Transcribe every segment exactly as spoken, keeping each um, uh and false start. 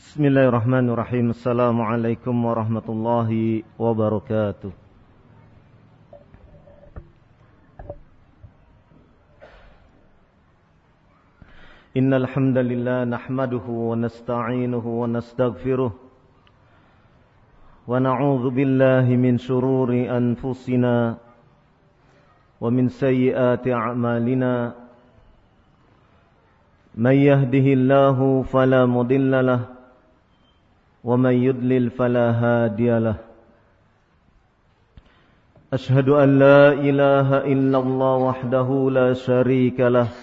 Bismillahirrahmanirrahim. Assalamualaikum warahmatullahi wabarakatuh. Innal hamdalillah nahmaduhu wa nasta'inuhu wa nastaghfiruh wa na'udzu billahi min shururi anfusina wa min sayyiati a'malina. Man yahdihillahu fala mudilla lahu wa man yudlil fala hadiya lahu. Ashhadu an la ilaha illallah wahdahu la syarika lahu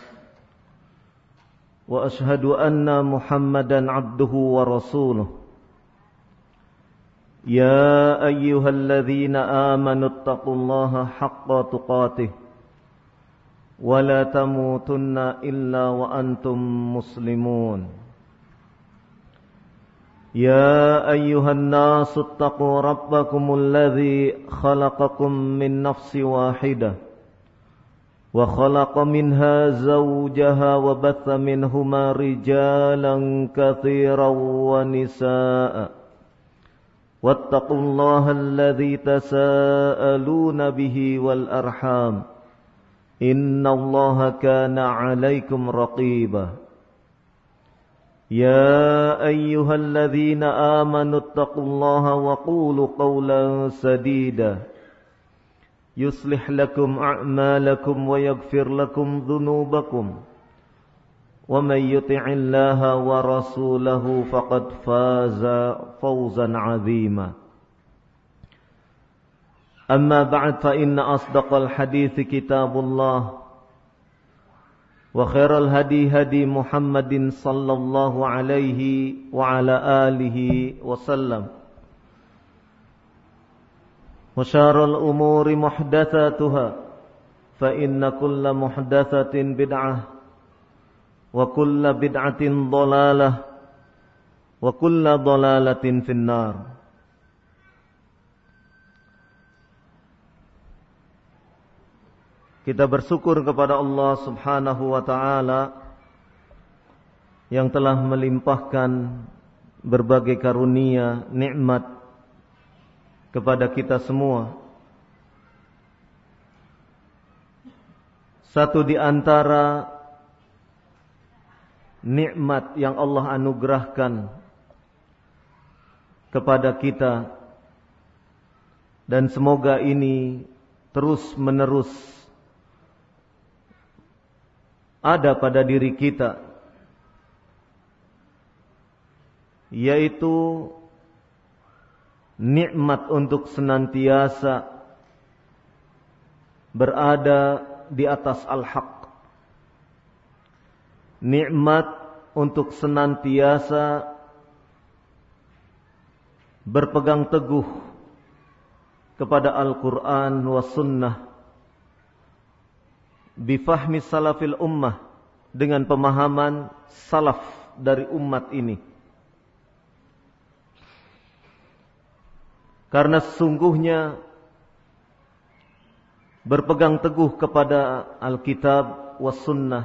wa ashhadu anna Muhammadan abduhu wa rasuluh. Ya ayyuhalladzina amanu taqullaha haqqa tuqatih wa la tamutunna illa wa antum muslimun. يا أيها الناس اتقوا ربكم الذي خلقكم من نفس واحدة وخلق منها زوجها وبث منهما رجالا كثيرا ونساء واتقوا الله الذي تساءلون به والأرحام إن الله كان عليكم رقيبا. يا أيها الذين آمنوا اتقوا الله وقولوا قولا سديدا يصلح لكم أعمالكم ويغفر لكم ذنوبكم ومن يطع الله ورسوله فقد فاز فوزا عظيما. أما بعد فإن أصدق الحديث كتاب الله وخير الهدي هدي محمد صلى الله عليه وعلى آله وسلم وشر الأمور محدثاتها فإن كل محدثة بدعة وكل بدعة ضلالة وكل ضلالة في النار. Kita bersyukur kepada Allah subhanahu wa ta'ala yang telah melimpahkan berbagai karunia, nikmat kepada kita semua. Satu di antara nikmat yang Allah anugerahkan kepada kita, dan semoga ini terus menerus ada pada diri kita, yaitu nikmat untuk senantiasa berada di atas al-haq, nikmat untuk senantiasa berpegang teguh kepada Al-Quran wa sunnah bifahmi salafil ummah, dengan pemahaman salaf dari umat ini. Karena sesungguhnya berpegang teguh kepada Alkitab was sunnah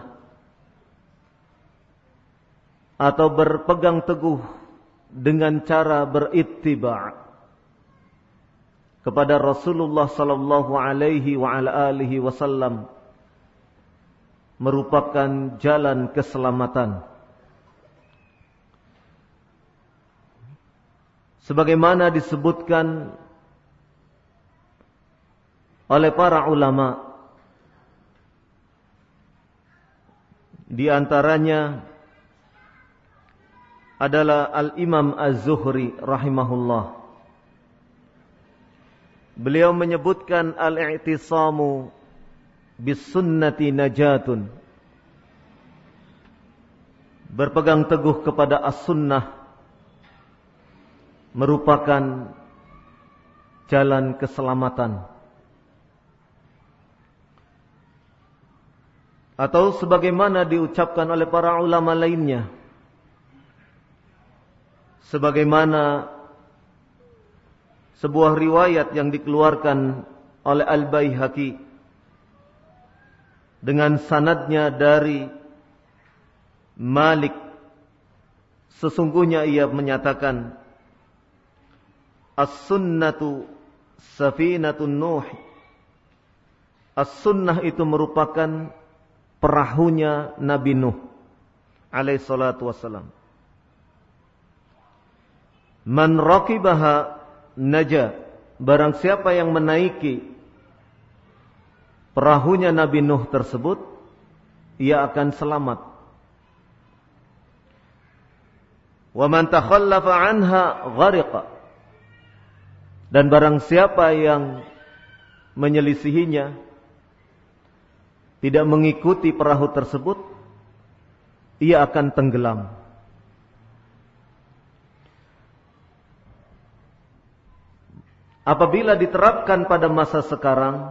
atau berpegang teguh dengan cara berittiba' kepada Rasulullah sallallahu alaihi wa ala alihi wasallam merupakan jalan keselamatan. Sebagaimana disebutkan oleh para ulama, di antaranya adalah Al-Imam Az-Zuhri rahimahullah. Beliau menyebutkan al-i'tisamu bis-sunnati najatun, berpegang teguh kepada as-sunnah merupakan jalan keselamatan. Atau sebagaimana diucapkan oleh para ulama lainnya, sebagaimana sebuah riwayat yang dikeluarkan oleh Al-Baihaqi dengan sanadnya dari Malik sesungguhnya ia menyatakan as-sunnatu safinatun Nuh. As-sunnah itu merupakan perahunya Nabi Nuh alaihi salatu wassalam. Man raqibaha naja, barang siapa yang menaiki perahunya Nabi Nuh tersebut, ia akan selamat. Wa man takhallafa anha ghariqa, dan barang siapa yang menyelisihinya, tidak mengikuti perahu tersebut, ia akan tenggelam. Apabila diterapkan pada masa sekarang,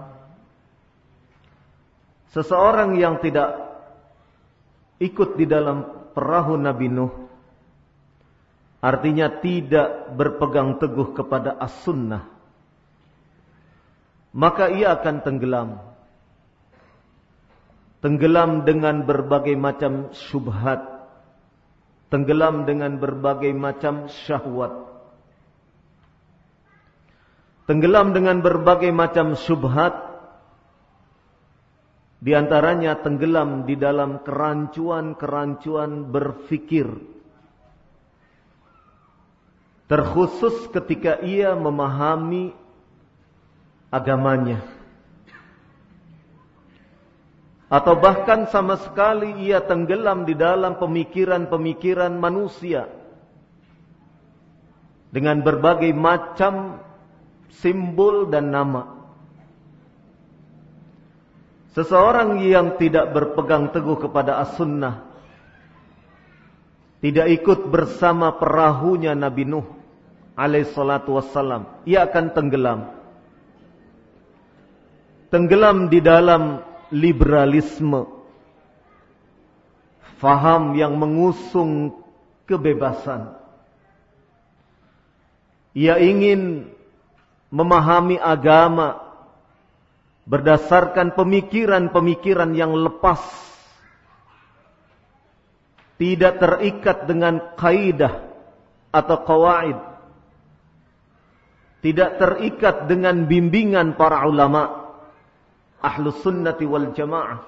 seseorang yang tidak ikut di dalam perahu Nabi Nuh, artinya tidak berpegang teguh kepada as-sunnah, maka ia akan tenggelam. Tenggelam dengan berbagai macam syubhat, tenggelam dengan berbagai macam syahwat, tenggelam dengan berbagai macam syubhat, di antaranya tenggelam di dalam kerancuan-kerancuan berfikir, terkhusus ketika ia memahami agamanya, atau bahkan sama sekali ia tenggelam di dalam pemikiran-pemikiran manusia dengan berbagai macam simbol dan nama. Seseorang yang tidak berpegang teguh kepada as-sunnah, tidak ikut bersama perahunya Nabi Nuh alaihi salatu wassalam, ia akan tenggelam. Tenggelam di dalam liberalisme, faham yang mengusung kebebasan. Ia ingin memahami agama berdasarkan pemikiran-pemikiran yang lepas, tidak terikat dengan kaidah atau qawaid, tidak terikat dengan bimbingan para ulama Ahlus Sunnati wal Jamaah,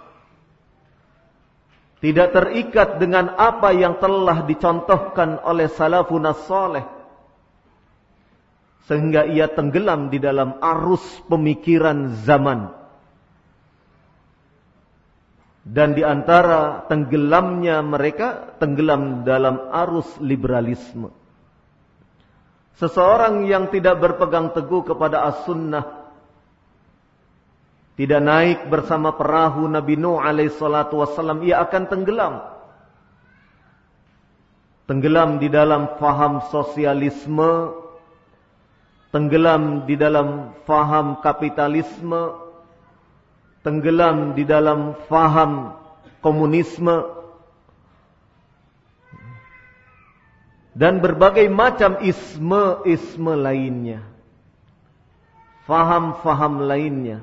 tidak terikat dengan apa yang telah dicontohkan oleh salafun as-salih, sehingga ia tenggelam di dalam arus pemikiran zaman. Dan di antara tenggelamnya mereka, tenggelam dalam arus liberalisme. Seseorang yang tidak berpegang teguh kepada as-sunnah, tidak naik bersama perahu Nabi Nuh alaihi salatu wassalam, ia akan tenggelam. Tenggelam di dalam faham sosialisme, tenggelam di dalam faham kapitalisme, tenggelam di dalam faham komunisme, dan berbagai macam isme-isme lainnya, faham-faham lainnya.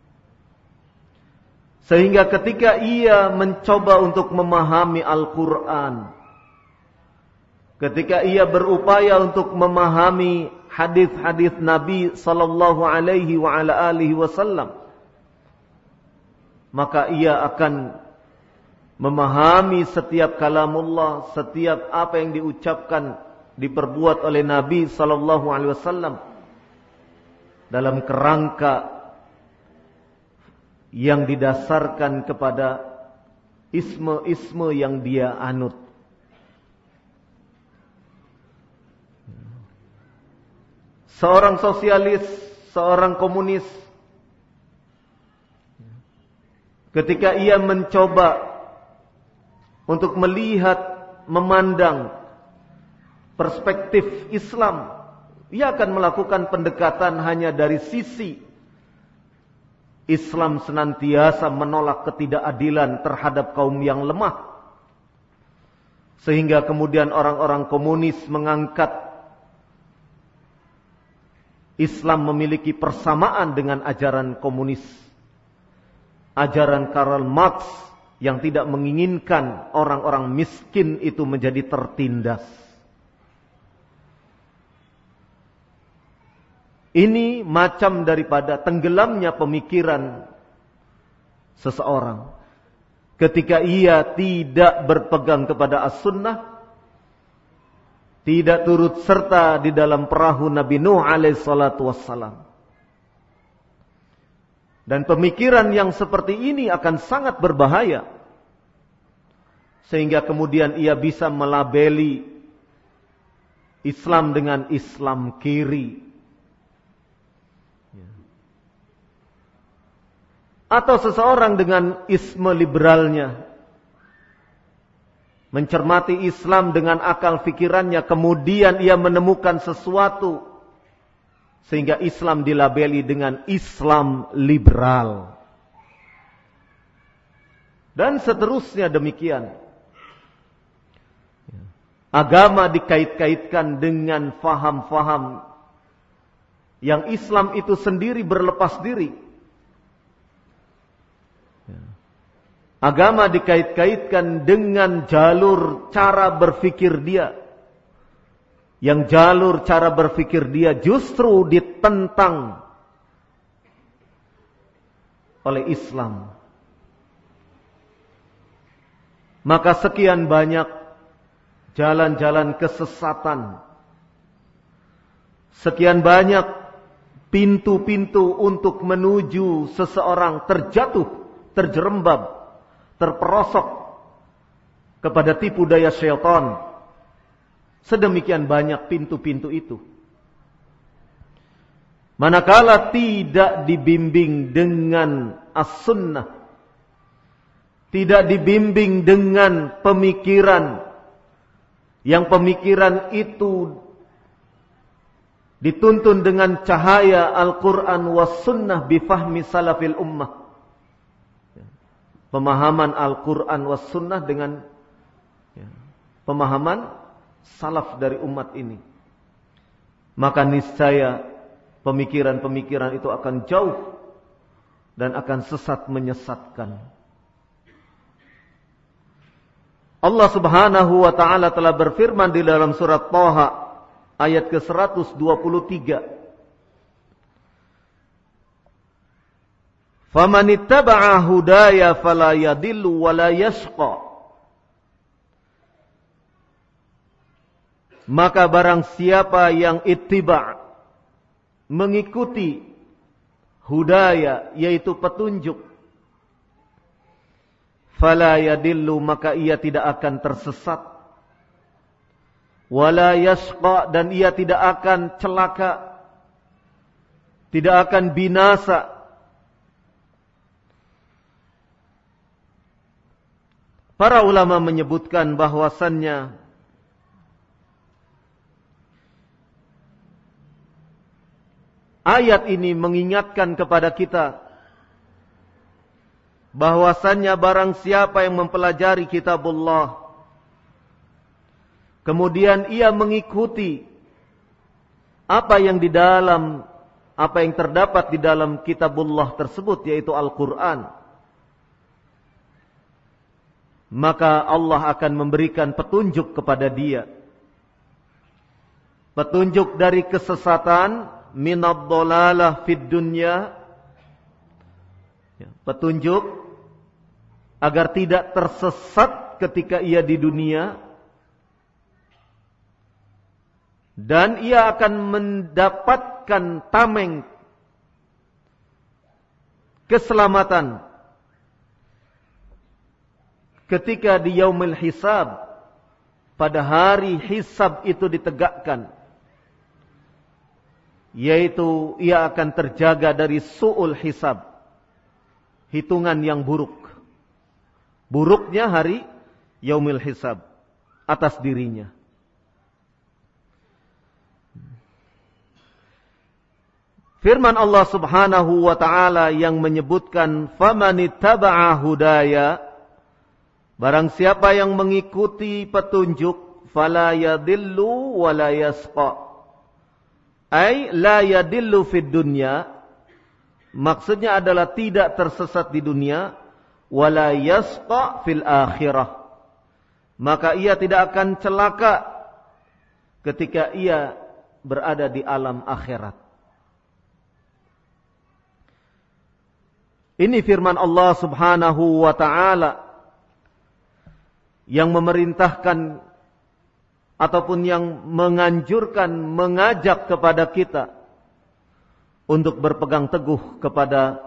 Sehingga ketika ia mencoba untuk memahami Al-Quran, ketika ia berupaya untuk memahami hadis-hadis Nabi sallallahu alaihi wa ala alihi wasallam, maka ia akan memahami setiap kalamullah, setiap apa yang diucapkan, diperbuat oleh Nabi sallallahu alaihi wasallam dalam kerangka yang didasarkan kepada isme-isme yang dia anut. Seorang sosialis, seorang komunis, ketika ia mencoba untuk melihat, memandang perspektif Islam, ia akan melakukan pendekatan hanya dari sisi Islam senantiasa menolak ketidakadilan terhadap kaum yang lemah. Sehingga kemudian orang-orang komunis mengangkat Islam memiliki persamaan dengan ajaran komunis, ajaran Karl Marx yang tidak menginginkan orang-orang miskin itu menjadi tertindas. Ini macam daripada tenggelamnya pemikiran seseorang ketika ia tidak berpegang kepada as-sunnah, tidak turut serta di dalam perahu Nabi Nuh alaihi salatu wassalam. Dan pemikiran yang seperti ini akan sangat berbahaya, sehingga kemudian ia bisa melabeli Islam dengan Islam kiri. Atau seseorang dengan isme liberalnya, mencermati Islam dengan akal fikirannya, kemudian ia menemukan sesuatu sehingga Islam dilabeli dengan Islam liberal. Dan seterusnya demikian. Agama dikait-kaitkan dengan faham-faham yang Islam itu sendiri berlepas diri. Agama dikait-kaitkan dengan jalur cara berpikir dia. Yang jalur cara berpikir dia justru ditentang oleh Islam. Maka sekian banyak jalan-jalan kesesatan. Sekian banyak pintu-pintu untuk menuju seseorang terjatuh, terjerembab, terperosok kepada tipu daya syaitan. Sedemikian banyak pintu-pintu itu. Manakala tidak dibimbing dengan as-sunnah, tidak dibimbing dengan pemikiran, yang pemikiran itu dituntun dengan cahaya Al-Quran was sunnah bifahmi salafil ummah. Pemahaman Al-Quran was sunnah dengan ya, pemahaman salaf dari umat ini. Maka niscaya pemikiran-pemikiran itu akan jauh dan akan sesat menyesatkan. Allah Subhanahu wa ta'ala telah berfirman di dalam surat Thaha ayat ke seratus dua puluh tiga. Faman ittaba'a hudaya fala yadillu wa la yashqa. Maka barang siapa yang ittiba', mengikuti hudaya, yaitu petunjuk, fala yadillu, maka ia tidak akan tersesat, wa la yashqa, dan ia tidak akan celaka, tidak akan binasa. Para ulama menyebutkan bahwasannya ayat ini mengingatkan kepada kita bahwasannya barang siapa yang mempelajari kitabullah, kemudian ia mengikuti apa yang di dalam, apa yang terdapat di dalam kitabullah tersebut, yaitu Al-Quran, maka Allah akan memberikan petunjuk kepada dia. Petunjuk dari kesesatan, minad dhalalah fid dunya. Petunjuk agar tidak tersesat ketika ia di dunia. Dan ia akan mendapatkan tameng keselamatan ketika di yaumil hisab, pada hari hisab itu ditegakkan, yaitu ia akan terjaga dari su'ul hisab, hitungan yang buruk, buruknya hari yaumil hisab atas dirinya. Firman Allah Subhanahu wa ta'ala yang menyebutkan famanittaba'a hudaya, barang siapa yang mengikuti petunjuk, fala yadillu wa la yasqa. Ai la yadillu fid dunya, maksudnya adalah tidak tersesat di dunia, wa la yasqa fil akhirah, maka ia tidak akan celaka ketika ia berada di alam akhirat. Ini firman Allah Subhanahu wa ta'ala yang memerintahkan ataupun yang menganjurkan, mengajak kepada kita untuk berpegang teguh kepada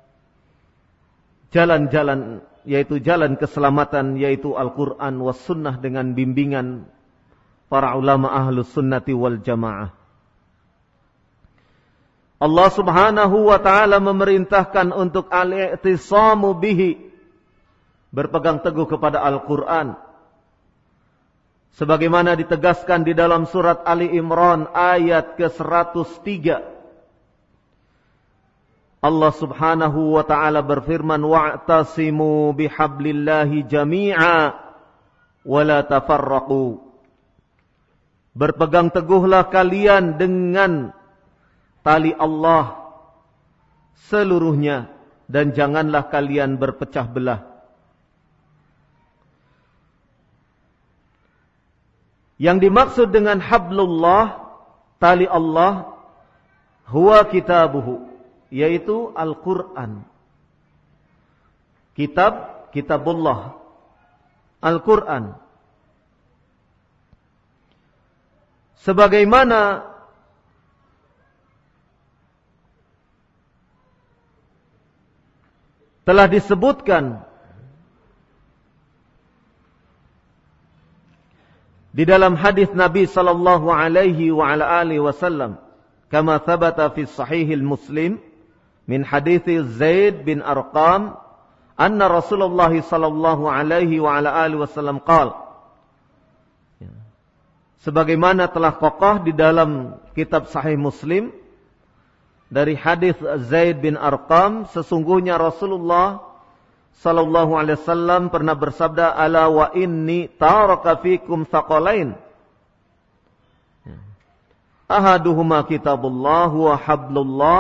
jalan-jalan, yaitu jalan keselamatan, yaitu Al-Quran was sunnah dengan bimbingan para ulama ahlus sunnati wal jamaah. Allah Subhanahu wa ta'ala memerintahkan untuk al-i'tisamu bihi, berpegang teguh kepada Al-Quran. Sebagaimana ditegaskan di dalam surat Ali Imran ayat ke seratus tiga. Allah Subhanahu wa ta'ala berfirman, wa'tasimu bihablillahi jami'a wa la tafarraqu. Berpegang teguhlah kalian dengan tali Allah seluruhnya dan janganlah kalian berpecah belah. Yang dimaksud dengan hablullah, tali Allah, huwa kitabuhu, yaitu Al-Quran. Kitab, kitabullah, Al-Quran. Sebagaimana telah disebutkan di dalam hadis Nabi sallallahu alaihi wa ala alihi wasallam, kama thabata fi sahihil Muslim min hadits Zaid bin Arqam anna Rasulullah sallallahu alaihi wa ala alihi wasallam qala, sebagaimana telah kokoh di dalam kitab Sahih Muslim dari hadis Zaid bin Arqam, sesungguhnya Rasulullah sallallahu alaihi wasallam pernah bersabda, ala wa inni taraka fikum thaqalain, ahaduhuma kitabullah wa hablullah,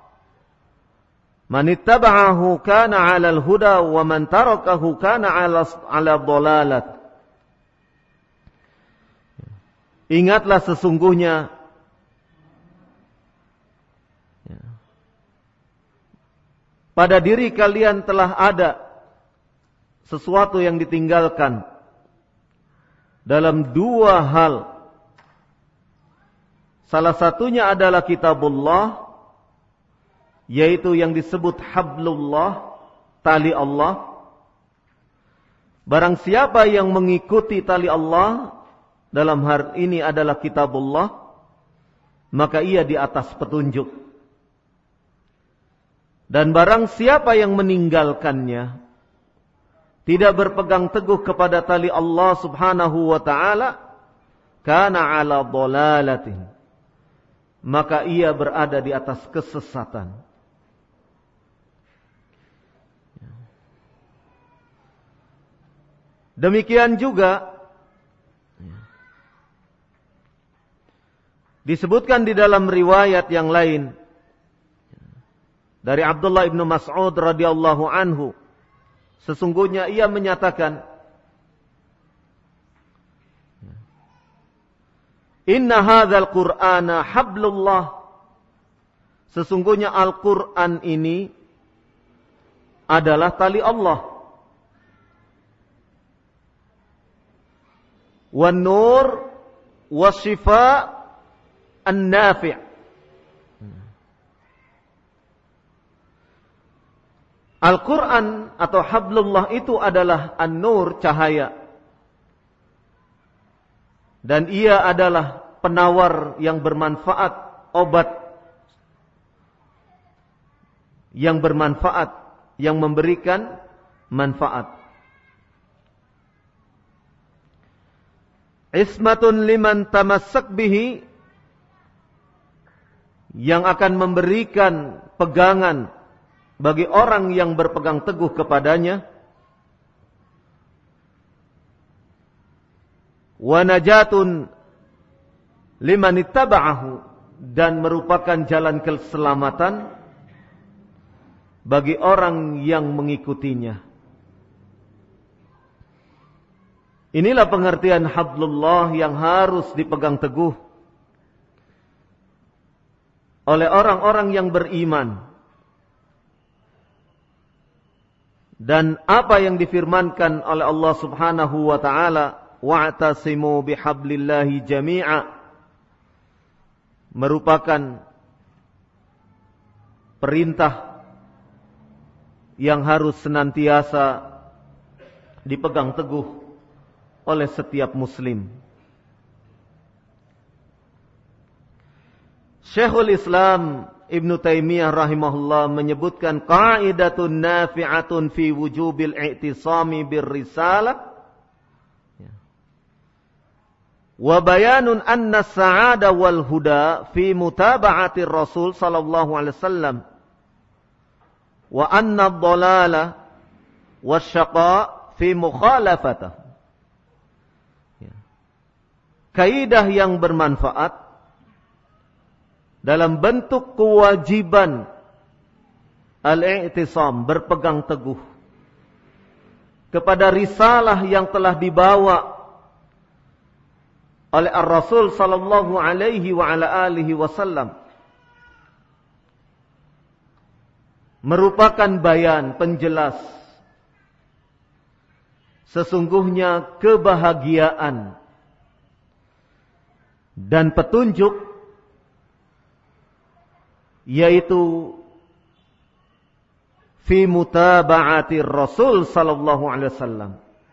man ittaba'ahu kana 'alal huda wa man tarakahu kana 'ala 'ala dhalalat. Ingatlah sesungguhnya pada diri kalian telah ada sesuatu yang ditinggalkan dalam dua hal. Salah satunya adalah kitabullah, yaitu yang disebut hablullah, tali Allah. Barang siapa yang mengikuti tali Allah, dalam hal ini adalah kitabullah, maka ia di atas petunjuk. Dan barang siapa yang meninggalkannya, tidak berpegang teguh kepada tali Allah Subhanahu wa ta'ala, kana 'ala dhalalatin, maka ia berada di atas kesesatan. Demikian juga disebutkan di dalam riwayat yang lain dari Abdullah ibnu Mas'ud radhiyallahu anhu, sesungguhnya ia menyatakan, inna hadzal qur'ana hablullah, sesungguhnya Al-Qur'an ini adalah tali Allah, wan nur wasyifa an-nafi'. Al-Quran atau hablullah itu adalah an-nur, cahaya. Dan ia adalah penawar yang bermanfaat, obat yang bermanfaat, yang memberikan manfaat. Ismatun liman tamassak bihi, yang akan memberikan pegangan bagi orang yang berpegang teguh kepadanya. Wa najatun liman ittaba'ahu, dan merupakan jalan keselamatan bagi orang yang mengikutinya. Inilah pengertian hablullah yang harus dipegang teguh oleh orang-orang yang beriman. dan apa yang difirmankan oleh Allah Subhanahu wa taala, wa'tasimu bihablillahi jami'a, merupakan perintah yang harus senantiasa dipegang teguh oleh setiap muslim. Syekhul Islam Ibnu Taimiyah rahimahullah menyebutkan qaidatun nafi'atun fi wujubil i'tisami birrisalah wa bayanun anna as-sa'ada wal huda fi mutaba'ati Rasul sallallahu alaihi wasallam wa anna ad-dhalala wasyaqa fi mukhalafatah. Kaidah yang bermanfaat dalam bentuk kewajiban al-i'tisam, berpegang teguh kepada risalah yang telah dibawa oleh Ar-Rasul sallallahu alaihi wa ala alihi wasallam, merupakan bayan, penjelas sesungguhnya kebahagiaan dan petunjuk, yaitu fi mutaba'ati Rasul sallallahu alaihi wasallam.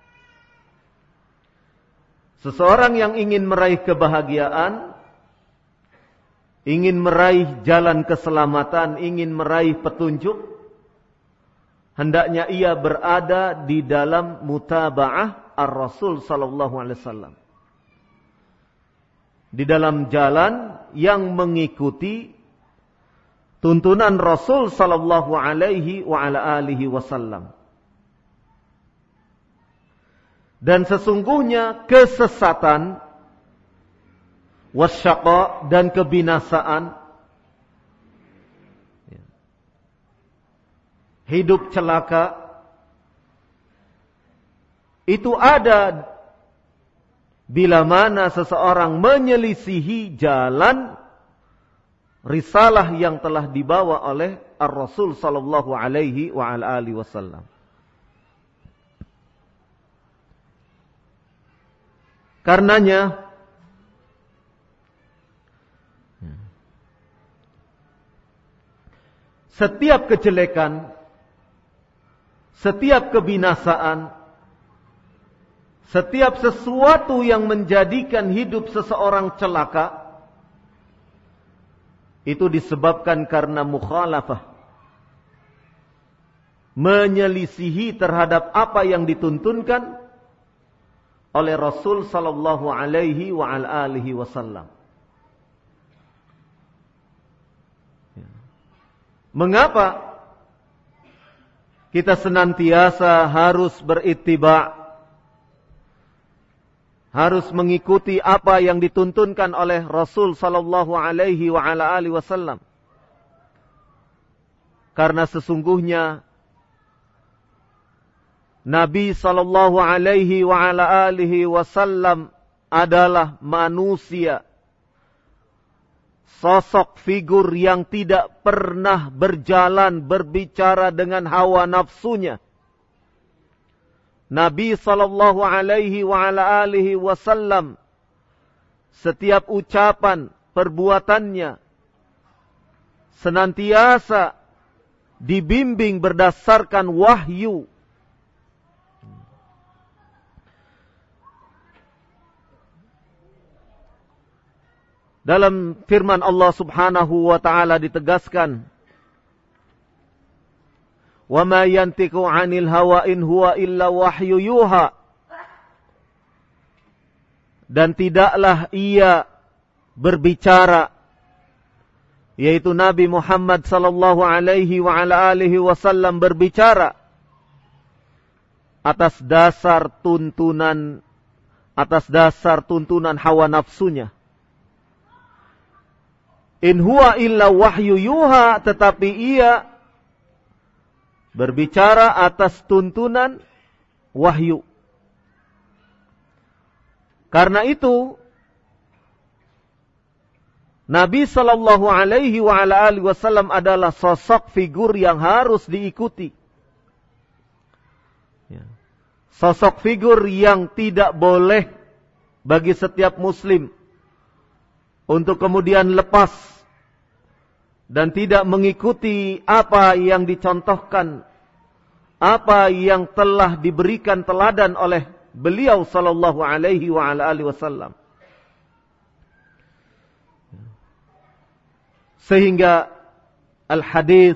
Seseorang yang ingin meraih kebahagiaan, ingin meraih jalan keselamatan, ingin meraih petunjuk, hendaknya ia berada di dalam mutaba'ah ar-Rasul sallallahu alaihi wasallam. Di dalam jalan yang mengikuti tuntunan Rasul sallallahu alaihi wa ala alihi wasallam. Dan sesungguhnya kesesatan, wasyaqa, dan kebinasaan, hidup celaka, itu ada bila mana seseorang menyelisihi jalan risalah yang telah dibawa oleh Ar-Rasul sallallahu alaihi wa ala alihi wasallam. Karenanya setiap kejelekan, setiap kebinasaan, setiap sesuatu yang menjadikan hidup seseorang celaka, itu disebabkan karena mukhalafah, menyelisihi terhadap apa yang dituntunkan oleh Rasul sallallahu alaihi wa ala alihi wasallam. Mengapa kita senantiasa harus berittiba', harus mengikuti apa yang dituntunkan oleh Rasul sallallahu alaihi wa ala alihi wasallam? Karena sesungguhnya Nabi sallallahu alaihi wa ala alihi wasallam adalah manusia, sosok figur yang tidak pernah berjalan berbicara dengan hawa nafsunya. Nabi sallallahu alaihi wa ala alihi wasallam setiap ucapan, perbuatannya senantiasa dibimbing berdasarkan wahyu. Dalam firman Allah Subhanahu wa taala ditegaskan, wa ma yantiqu 'anil hawa in huwa illa wahyu yuha. Dan tidaklah ia berbicara, yaitu Nabi Muhammad sallallahu alaihi wa ala alihi wasallam berbicara atas dasar tuntunan atas dasar tuntunan hawa nafsunya. In huwa illa wahyu yuha, tetapi ia berbicara atas tuntunan wahyu. Karena itu Nabi sallallahu alaihi wa ala alihi wasallam adalah sosok figur yang harus diikuti. sosok figur yang tidak boleh bagi setiap muslim untuk kemudian lepas dan tidak mengikuti apa yang dicontohkan, apa yang telah diberikan teladan oleh beliau sallallahu alaihi wa ala alihi wasallam. Sehingga al-hadis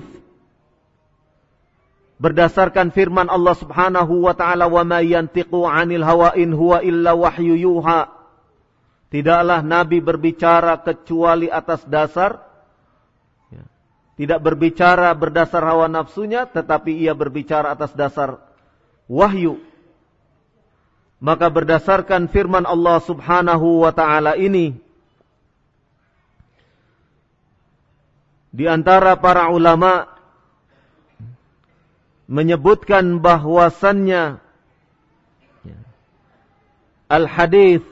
berdasarkan firman Allah Subhanahu wa taala, "Wa ma yantiqu 'anil hawa in huwa illa wahyu yuha." Tidaklah Nabi berbicara kecuali atas dasar, ya, tidak berbicara berdasar hawa nafsunya, tetapi ia berbicara atas dasar wahyu. Maka berdasarkan firman Allah Subhanahu wa taala ini, di antara para ulama menyebutkan bahwasannya al-hadis,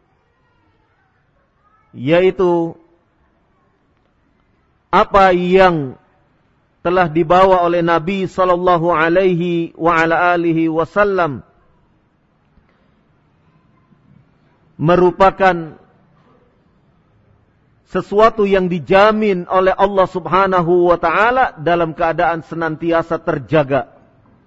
yaitu apa yang telah dibawa oleh Nabi sallallahu alaihi wa ala alihi wasallam, merupakan sesuatu yang dijamin oleh Allah Subhanahu wa taala dalam keadaan senantiasa terjaga.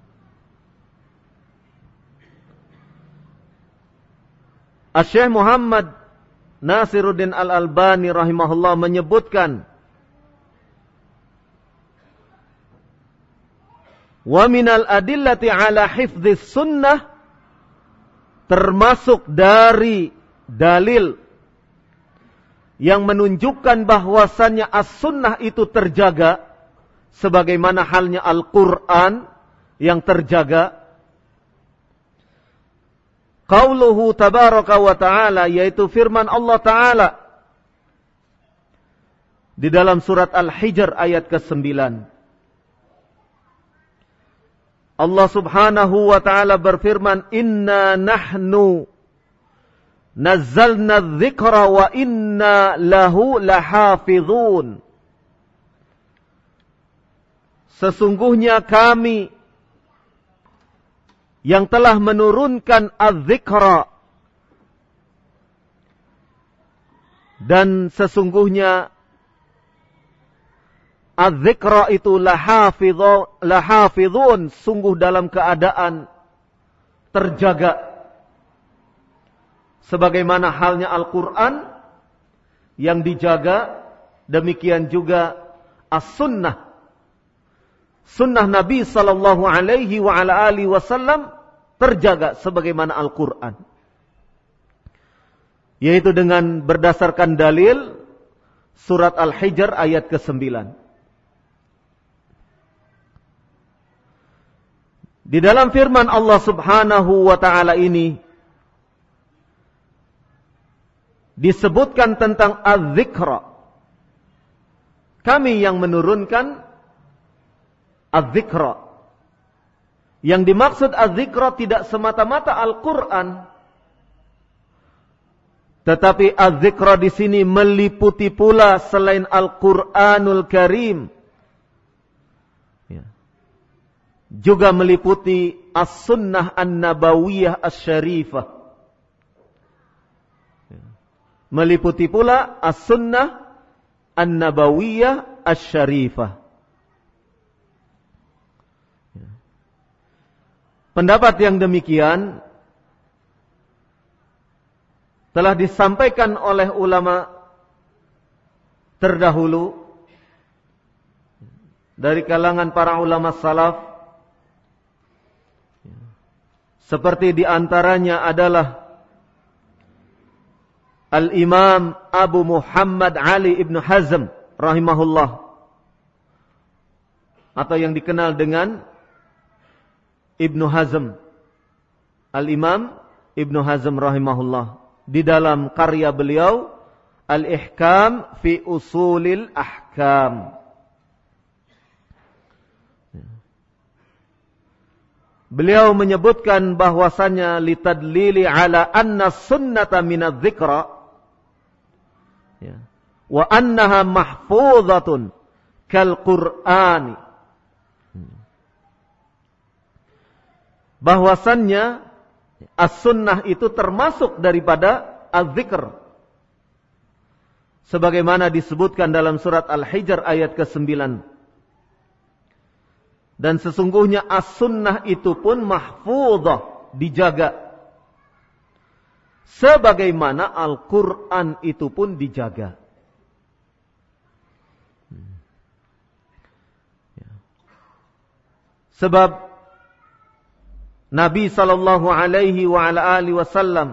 Asy-Syaikh Muhammad Nasiruddin Al-Albani rahimahullah menyebutkan, wa minal adillati ala hifdzis sunnah, termasuk dari dalil yang menunjukkan bahwasannya as-sunnah itu terjaga sebagaimana halnya Al-Qur'an yang terjaga, qauluhu tabaraka wa ta'ala, yaitu firman Allah Ta'ala di dalam surat Al-Hijr ayat kesembilan. Allah Subhanahu wa ta'ala berfirman, "Inna nahnu nazzalna dzikra wa inna lahu lahafizun." Sesungguhnya kami yang telah menurunkan az-zikra, dan sesungguhnya az-zikra itu lahafizun, sungguh dalam keadaan terjaga. Sebagaimana halnya Al-Quran yang dijaga, demikian juga as-sunnah. Sunnah Nabi sallallahu alaihi wa ala alihi wasallam terjaga sebagaimana Al-Quran. Yaitu dengan berdasarkan dalil surat Al-Hijr ayat kesembilan. Di dalam firman Allah Subhanahu wa ta'ala ini disebutkan tentang az-zikra. Kami yang menurunkan az-zikra. Yang dimaksud az-zikra tidak semata-mata Al-Quran, tetapi az-zikra di sini meliputi pula selain Al-Quranul Karim, ya, juga meliputi as-sunnah an-nabawiyah asy-syarifah. Ya. Meliputi pula as-sunnah an-nabawiyah asy-syarifah. Pendapat yang demikian telah disampaikan oleh ulama terdahulu dari kalangan para ulama salaf, seperti di antaranya adalah Al-Imam Abu Muhammad Ali ibn Hazm rahimahullah, atau yang dikenal dengan Ibnu Hazm. Al-Imam Ibnu Hazm rahimahullah, di dalam karya beliau Al-Ihkam fi Usulil Ahkam. Beliau menyebutkan bahwasannya litadlili ala anna sunnata minadz dzikra, ya, wa annaha mahfuzatun kal Qur'ani. Bahwasannya As-sunnah itu termasuk daripada az-zikr. Sebagaimana disebutkan dalam surat Al-Hijr ayat kesembilan. Dan sesungguhnya as-sunnah itu pun mahfudhah, dijaga. Sebagaimana Al-Quran itu pun dijaga. Sebab Nabi sallallahu alaihi wa ala alihi wasallam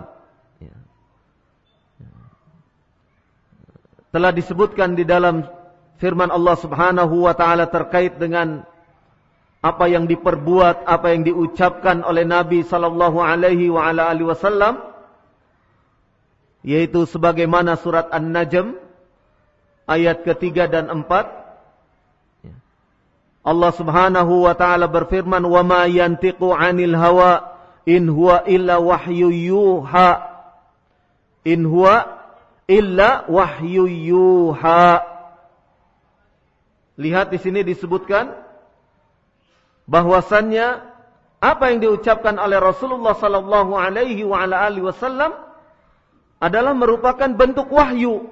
telah disebutkan di dalam firman Allah Subhanahu wa taala terkait dengan apa yang diperbuat, apa yang diucapkan oleh Nabi sallallahu alaihi wa ala alihi wasallam, yaitu sebagaimana surat An-Najm ayat ketiga dan empat. Allah Subhanahu wa taala berfirman, "Wa ma yantiqu 'anil hawa in huwa illa wahyu yuha." In huwa illa wahyu yuha. Lihat di sini disebutkan bahwasannya apa yang diucapkan oleh Rasulullah sallallahu alaihi wa ala alihi wasallam adalah merupakan bentuk wahyu.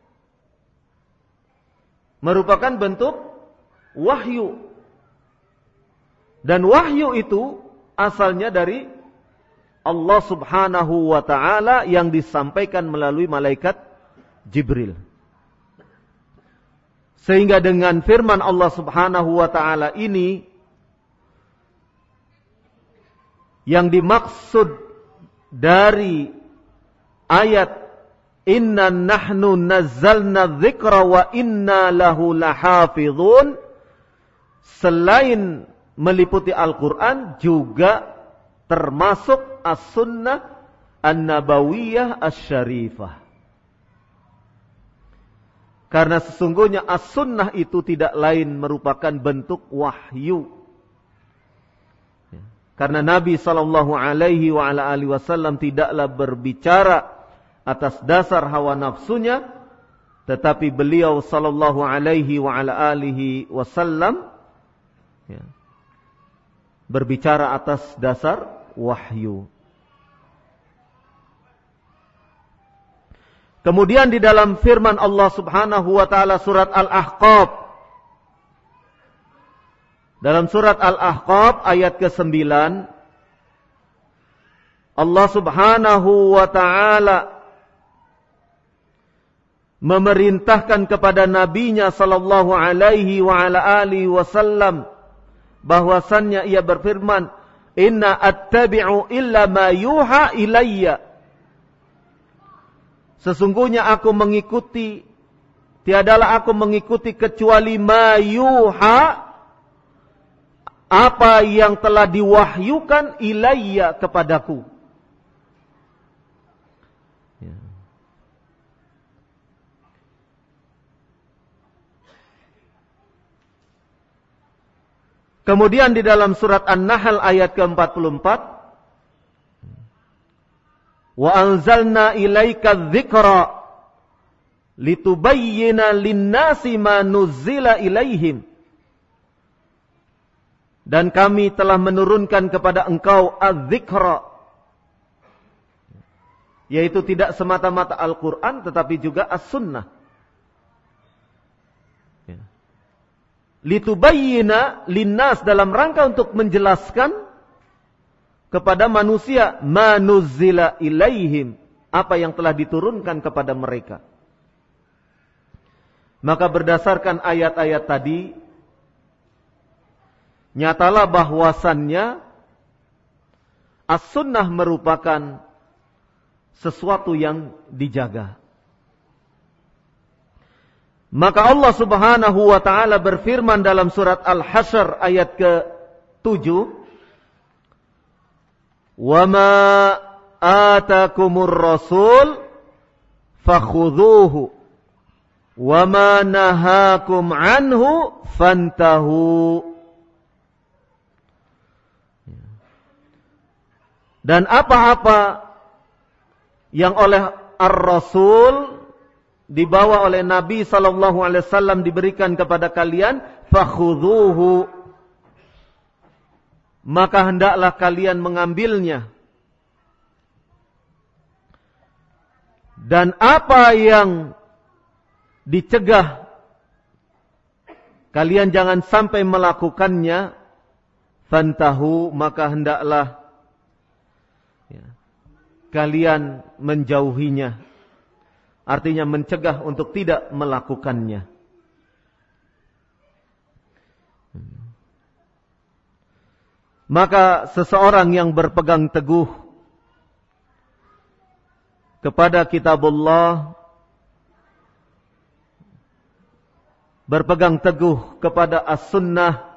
Merupakan bentuk wahyu. Dan wahyu itu asalnya dari Allah Subhanahu wa taala yang disampaikan melalui malaikat Jibril. Sehingga dengan firman Allah Subhanahu wa taala ini yang dimaksud dari ayat inna nahnu nazzalna dzikra wa inna lahu lahafizun, selain meliputi Al-Quran juga termasuk as-sunnah an-nabawiyah as-syarifah. Karena sesungguhnya as-sunnah itu tidak lain merupakan bentuk wahyu. Karena Nabi sallallahu alaihi wa ala alihi wasallam tidaklah berbicara atas dasar hawa nafsunya, tetapi beliau sallallahu alaihi wa ala alihi wasallam ya, berbicara atas dasar wahyu. Kemudian di dalam firman Allah Subhanahu wa taala surat Al-Ahqaf, dalam surat Al-Ahqaf ayat kesembilan, Allah Subhanahu wa taala memerintahkan kepada nabinya sallallahu alaihi wa ala alihi wasallam bahwasannya ia berfirman, "Inna attabi'u illa ma yuha ilayya." Sesungguhnya aku mengikuti, tiadalah aku mengikuti kecuali ma yuha, apa yang telah diwahyukan ilayya kepadaku. Ya. Kemudian di dalam surat An-Nahl ayat ke empat puluh empat, wa anzalna ilaika dzikra litubayyina lin-nasi ma nuzzila ilaihim. Dan kami telah menurunkan kepada engkau az-zikra, yaitu tidak semata-mata Al-Quran tetapi juga as-sunnah. Litubayyina linnas, dalam rangka untuk menjelaskan kepada manusia ma nuzzila ilaihim, apa yang telah diturunkan kepada mereka. Maka berdasarkan ayat-ayat tadi, nyatalah bahwasannya as-sunnah merupakan sesuatu yang dijaga. Maka Allah Subhanahu wa taala berfirman dalam surat Al-Hasyr ayat ke tujuh, "Wa ma atakumur rasul fakhudhuhu wa ma nahakum anhu fantahu." Dan apa-apa yang oleh Ar-Rasul dibawa oleh Nabi sallallahu alaihi wasallam diberikan kepada kalian, fakhudhuhu, maka hendaklah kalian mengambilnya. Dan apa yang dicegah kalian jangan sampai melakukannya, fantahu, maka hendaklah ya, kalian menjauhinya. Artinya mencegah untuk tidak melakukannya. Maka seseorang yang berpegang teguh kepada kitabullah, berpegang teguh kepada as-sunnah,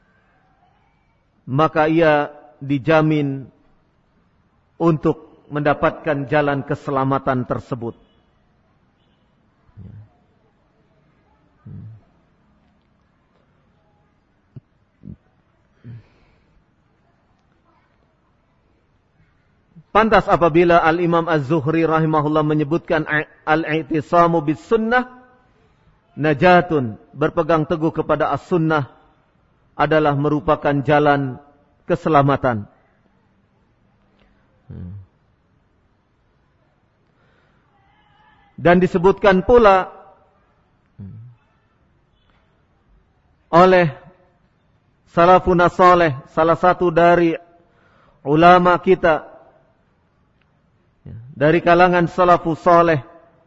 maka ia dijamin untuk mendapatkan jalan keselamatan tersebut. Pantas apabila Al-Imam Az-Zuhri rahimahullah menyebutkan al-i'tisamu bis sunnah najatun, berpegang teguh kepada as-sunnah adalah merupakan jalan keselamatan. Dan disebutkan pula oleh salafun saleh, salah satu dari ulama kita dari kalangan salafus saleh,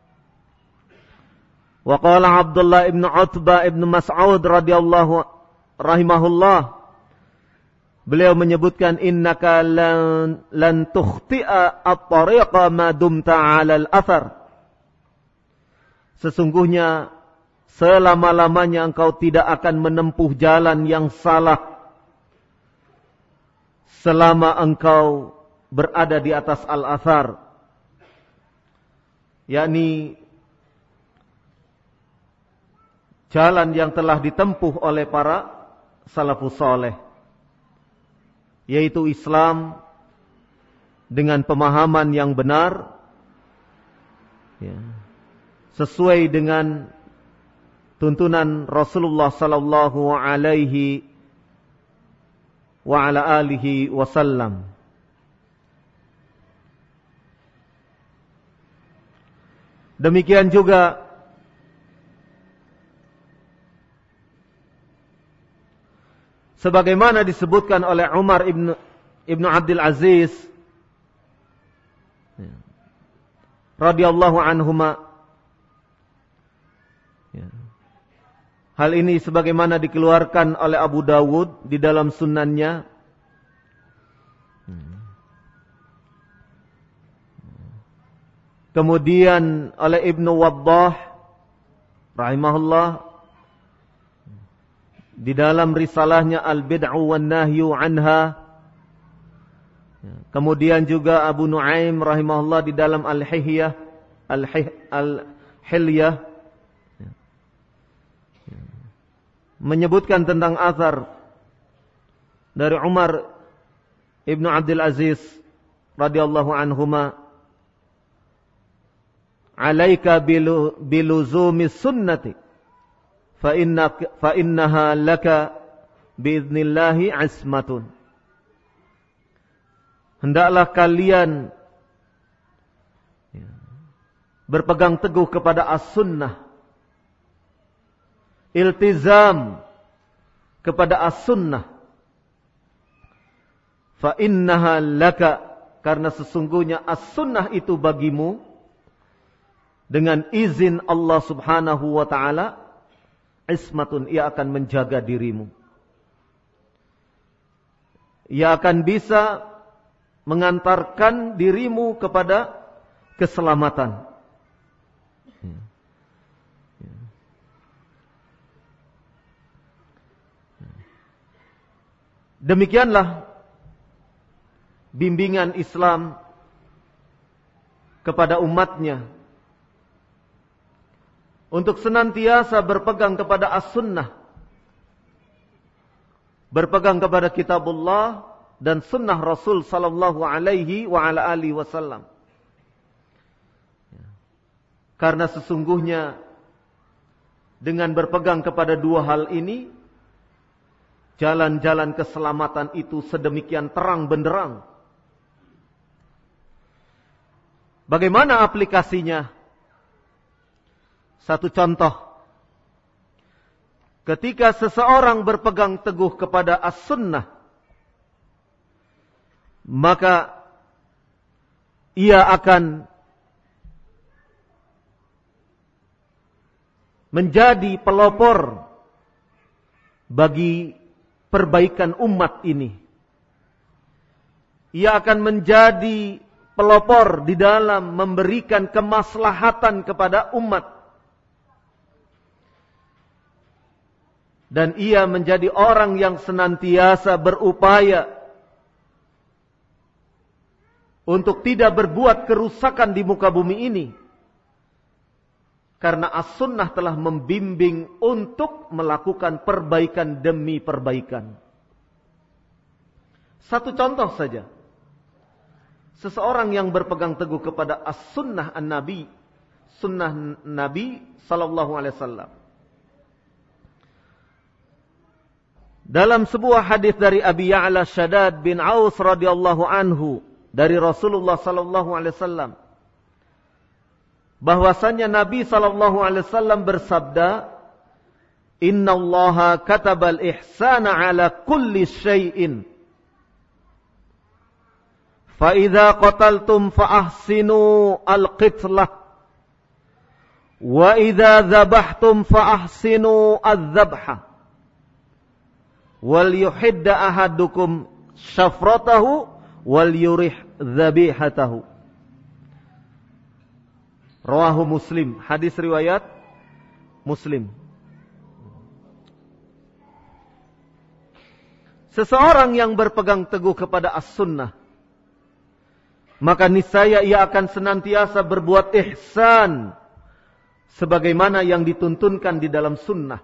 wa qala Abdullah ibn Utbah ibn Mas'ud radhiyallahu rahimahullah, beliau menyebutkan innaka lan lan tukhti'a at-tariqa ma dumta 'ala al-athar. Sesungguhnya selama-lamanya engkau tidak akan menempuh jalan yang salah selama engkau berada di atas al-athar, yakni jalan yang telah ditempuh oleh para salafus saleh, yaitu Islam dengan pemahaman yang benar, ya, sesuai dengan tuntunan Rasulullah sallallahu alaihi wa ala alihi wasallam. Demikian juga sebagaimana disebutkan oleh Umar ibn ibn Abdul Aziz radhiyallahu anhuma. Hal ini sebagaimana dikeluarkan oleh Abu Dawud di dalam sunannya. Kemudian oleh Ibnu Waddah rahimahullah di dalam risalahnya Al-Bid'u wan Nahyu anha. Kemudian juga Abu Nuaim rahimahullah di dalam Al-Hilyah, Al-Hilyah menyebutkan tentang athar dari Umar Ibnu Abdul Aziz radhiyallahu anhuma, alaika biluzumi sunnati fa inna fa innaha laka biidnillahi asmatun. Hendaklah kalian berpegang teguh kepada as-sunnah, iltizam kepada as-sunnah, fa innaha laka, karena sesungguhnya as-sunnah itu bagimu dengan izin Allah subhanahu wa ta'ala, ismatun, ia akan menjaga dirimu. Ia akan bisa mengantarkan dirimu kepada keselamatan. Demikianlah bimbingan Islam kepada umatnya untuk senantiasa berpegang kepada as-sunnah, berpegang kepada kitabullah dan sunnah Rasul sallallahu alaihi wa ala alihi wasallam. Karena sesungguhnya dengan berpegang kepada dua hal ini, jalan-jalan keselamatan itu sedemikian terang benderang. Bagaimana aplikasinya? Satu contoh. Ketika seseorang berpegang teguh kepada as-sunnah, maka ia akan menjadi pelopor bagi perbaikan umat ini. Ia akan menjadi pelopor di dalam memberikan kemaslahatan kepada umat. Dan ia menjadi orang yang senantiasa berupaya untuk tidak berbuat kerusakan di muka bumi ini. Karena as-sunnah telah membimbing untuk melakukan perbaikan demi perbaikan. Satu contoh saja. Seseorang yang berpegang teguh kepada as-sunnah an-nabi, sunnah Nabi sallallahu alaihi wasallam. Dalam sebuah hadis dari Abi Ya'la Shaddad bin Aus radhiyallahu anhu dari Rasulullah sallallahu alaihi wasallam, bahwasanya Nabi sallallahu alaihi wasallam bersabda, "Innallaha katabal ihsana 'ala kulli syai'in. Fa idza qataltum fa ahsinu al-qitlah wa idza dzabhtum fa ahsinu adz-dzabha. Wal yuhidda ahadukum syafratahu wal yurih dzabihatahu." Rawahu Muslim, hadis riwayat Muslim. Seseorang yang berpegang teguh kepada as-sunnah, maka niscaya ia akan senantiasa berbuat ihsan sebagaimana yang dituntunkan di dalam sunnah.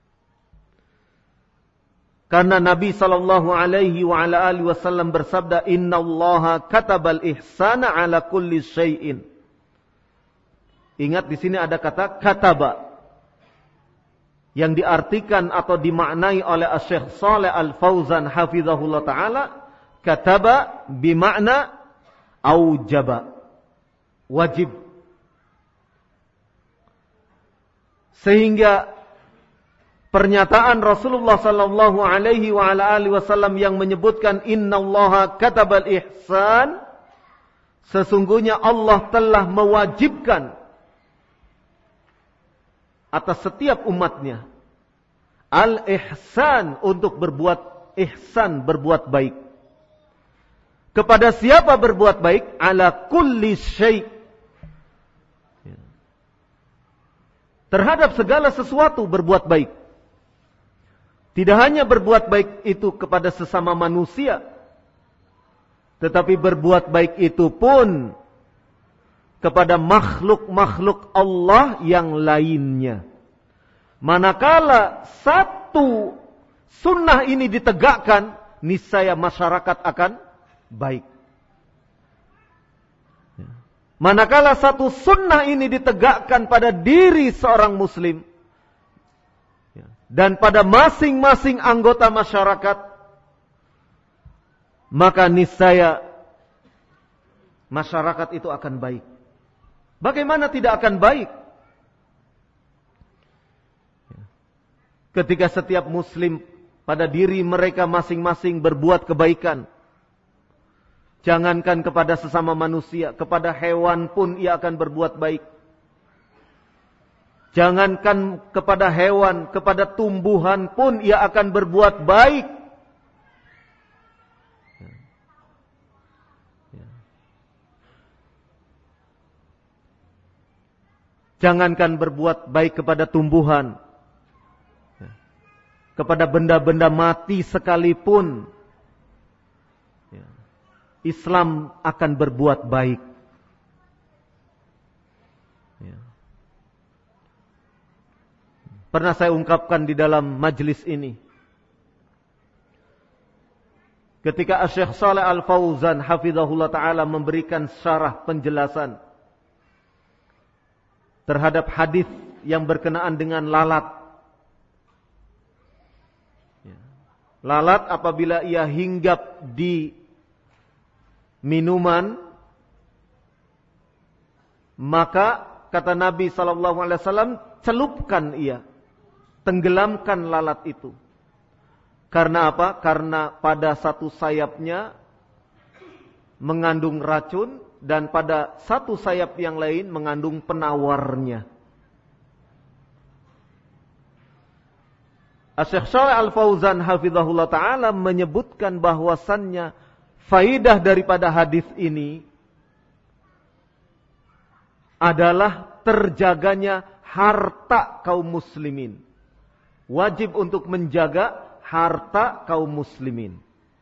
Karena Nabi sallallahu alaihi wa ala alihi wasallam bersabda, "Innallaha katabal ihsana 'ala kulli syai'in." Ingat di sini ada kata kataba yang diartikan atau dimaknai oleh Syekh Shalih Al-Fauzan hafizahullah taala, kataba bimakna aujaba, wajib. Sehingga pernyataan Rasulullah sallallahu alaihi wa ala alihi wasallam yang menyebutkan innallaha katabal ihsan, sesungguhnya Allah telah mewajibkan atas setiap umatnya al-ihsan, untuk berbuat ihsan, berbuat baik. Kepada siapa berbuat baik? Ala kulli syai', terhadap segala sesuatu berbuat baik. Tidak hanya berbuat baik itu kepada sesama manusia, tetapi berbuat baik itu pun kepada makhluk-makhluk Allah yang lainnya. Manakala satu sunnah ini ditegakkan, niscaya masyarakat akan baik. Manakala satu sunnah ini ditegakkan pada diri seorang muslim dan pada masing-masing anggota masyarakat, maka niscaya masyarakat itu akan baik. Bagaimana tidak akan baik? Ketika setiap muslim pada diri mereka masing-masing berbuat kebaikan. Jangankan kepada sesama manusia, kepada hewan pun ia akan berbuat baik. Jangankan kepada hewan, kepada tumbuhan pun ia akan berbuat baik. Jangankan berbuat baik kepada tumbuhan, kepada benda-benda mati sekalipun, Islam akan berbuat baik. Pernah saya ungkapkan di dalam majlis ini, ketika Syekh Shalih Al-Fauzan hafizahullah ta'ala memberikan syarah penjelasan terhadap hadis yang berkenaan dengan lalat. Lalat apabila ia hinggap di minuman, maka kata Nabi sallallahu alaihi wasallam, celupkan ia, tenggelamkan lalat itu. Karena apa? Karena pada satu sayapnya mengandung racun dan pada satu sayap yang lain mengandung penawarnya. Asy-Syaikh Shalih Al-Fauzan hafizahullah taala menyebutkan bahwasannya faidah daripada hadis ini adalah terjaganya harta kaum muslimin. Wajib untuk menjaga harta kaum muslimin.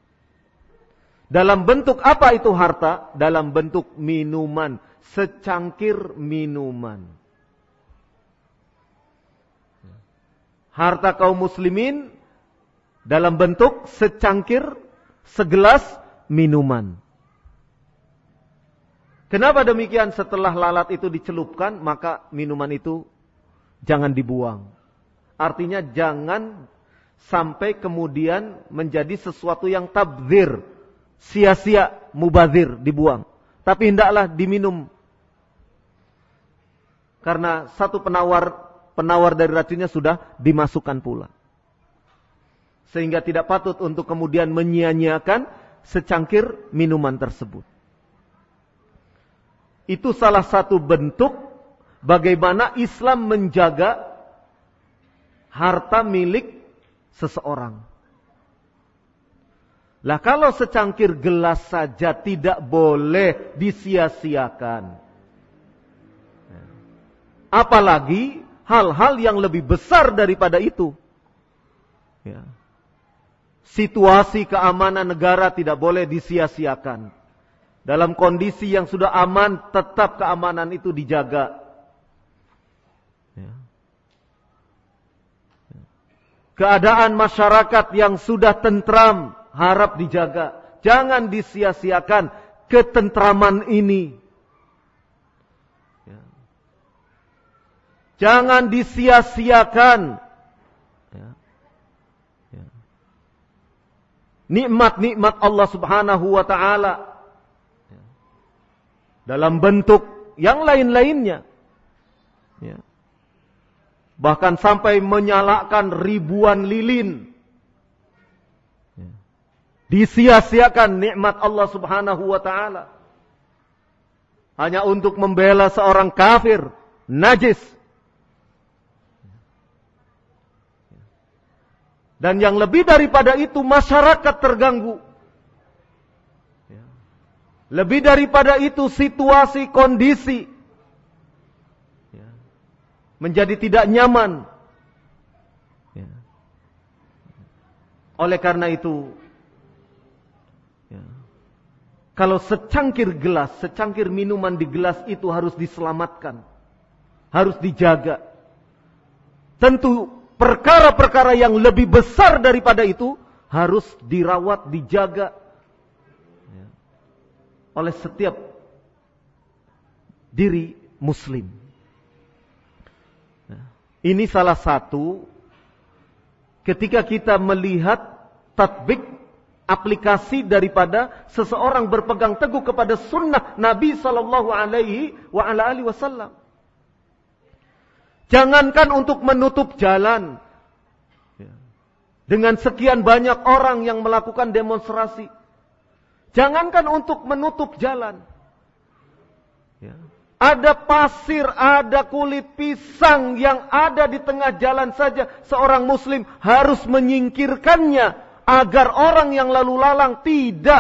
Dalam bentuk apa itu harta? Dalam bentuk minuman, secangkir minuman. Harta kaum muslimin dalam bentuk secangkir, segelas minuman. Kenapa demikian? Setelah lalat itu dicelupkan, maka minuman itu jangan dibuang. Artinya jangan sampai kemudian menjadi sesuatu yang tabdzir, sia-sia, mubadzir, dibuang. Tapi hendaklah diminum. Karena satu penawar penawar dari racunnya sudah dimasukkan pula. Sehingga tidak patut untuk kemudian menyia-nyiakan secangkir minuman tersebut. Itu salah satu bentuk bagaimana Islam menjaga harta milik seseorang. Lah kalau secangkir gelas saja tidak boleh disia-siakan. Apalagi hal-hal yang lebih besar daripada itu. Ya. Situasi keamanan negara tidak boleh disia-siakan. Dalam kondisi yang sudah aman, tetap keamanan itu dijaga. Ya. Keadaan masyarakat yang sudah tentram, harap dijaga. Jangan disia-siakan ketentraman ini. Ya. Jangan disia-siakan ya. Ya. nikmat-nikmat Allah Subhanahu wa taala ya. dalam bentuk yang lain-lainnya. Ya. Bahkan sampai menyalakan ribuan lilin. Ya. Disia-siakan nikmat Allah Subhanahu wa taala hanya untuk membela seorang kafir, najis. Dan yang lebih daripada itu, masyarakat terganggu. Lebih daripada itu, situasi, kondisi menjadi tidak nyaman. Oleh karena itu, kalau secangkir gelas, secangkir minuman di gelas itu harus diselamatkan. Harus dijaga. Tentu perkara-perkara yang lebih besar daripada itu harus dirawat, dijaga ya, oleh setiap diri muslim. Nah, ini salah satu ketika kita melihat tatbik, aplikasi daripada seseorang berpegang teguh kepada sunnah Nabi sallallahu alaihi wa ala alihi wasallam. Jangankan untuk menutup jalan. Dengan sekian banyak orang yang melakukan demonstrasi. Jangankan untuk menutup jalan. Ada pasir, ada kulit pisang yang ada di tengah jalan saja. Seorang muslim harus menyingkirkannya agar orang yang lalu lalang tidak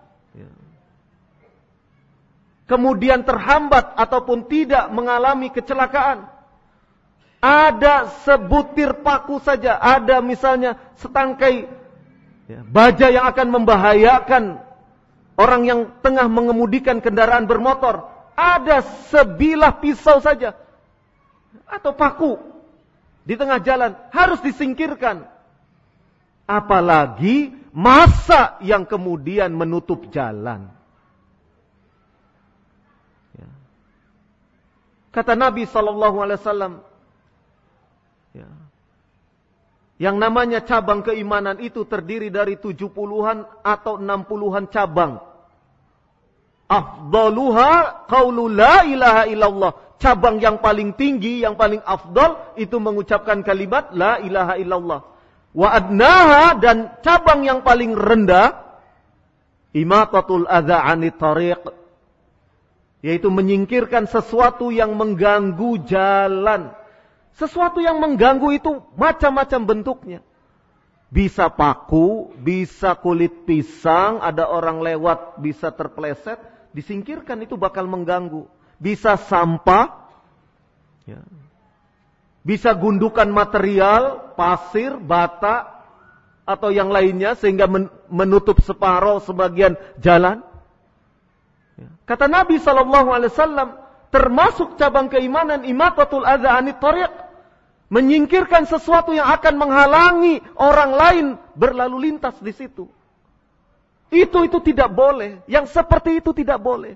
kemudian terhambat ataupun tidak mengalami kecelakaan. Ada sebutir paku saja, ada misalnya setangkai ya, baja yang akan membahayakan orang yang tengah mengemudikan kendaraan bermotor. Ada sebilah pisau saja atau paku di tengah jalan harus disingkirkan. Apalagi massa yang kemudian menutup jalan. Ya. Kata Nabi sallallahu alaihi wasallam, ya. yang namanya cabang keimanan itu terdiri dari tujuh puluhan atau enam puluhan cabang. afdaluha qaulu la ilaha illallah. Cabang yang paling tinggi, yang paling afdal itu mengucapkan kalimat la ilaha illallah. Wa adnaha, dan cabang yang paling rendah imatatul adza 'anit thariq, yaitu menyingkirkan sesuatu yang mengganggu jalan. Sesuatu yang mengganggu itu macam-macam bentuknya. Bisa paku, bisa kulit pisang, ada orang lewat bisa terpleset, disingkirkan, itu bakal mengganggu. Bisa sampah, ya. Bisa gundukan material, pasir, bata, atau yang lainnya sehingga menutup separuh sebagian jalan. Kata Nabi shallallahu alaihi wasallam, termasuk cabang keimanan imatatul adza 'anit thariq, menyingkirkan sesuatu yang akan menghalangi orang lain berlalu lintas di situ. Itu itu tidak boleh, yang seperti itu tidak boleh.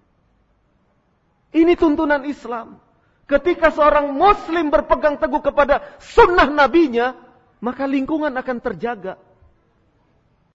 Ini tuntunan Islam. Ketika seorang muslim berpegang teguh kepada sunnah nabinya, maka lingkungan akan terjaga.